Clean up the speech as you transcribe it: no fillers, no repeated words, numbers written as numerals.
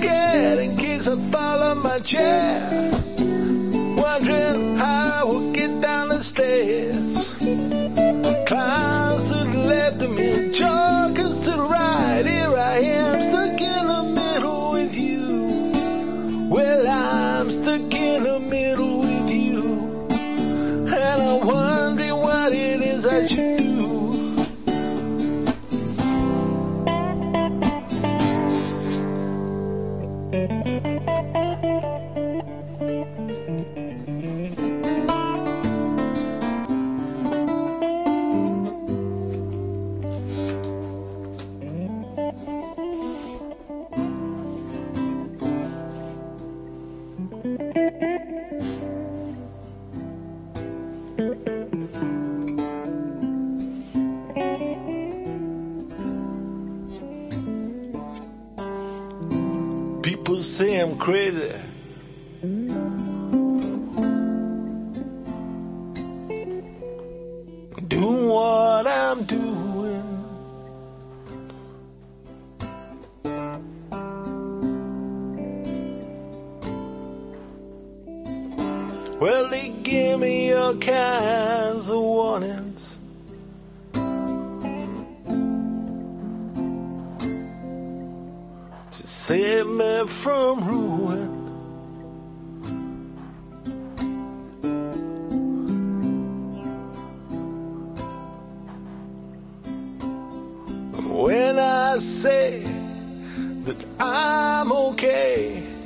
scared in case I fall on my chair, wondering how I will get down the stairs. Clowns to the left of me, jokers to the right. Here I am, stuck in the middle with you. Well, I'm stuck in the middle with you, and I'm wondering what it is I should do. People say I'm crazy. Doing what I'm doing. Well, they give me all kinds of warnings. To save me from ruin. When I say that I'm okay,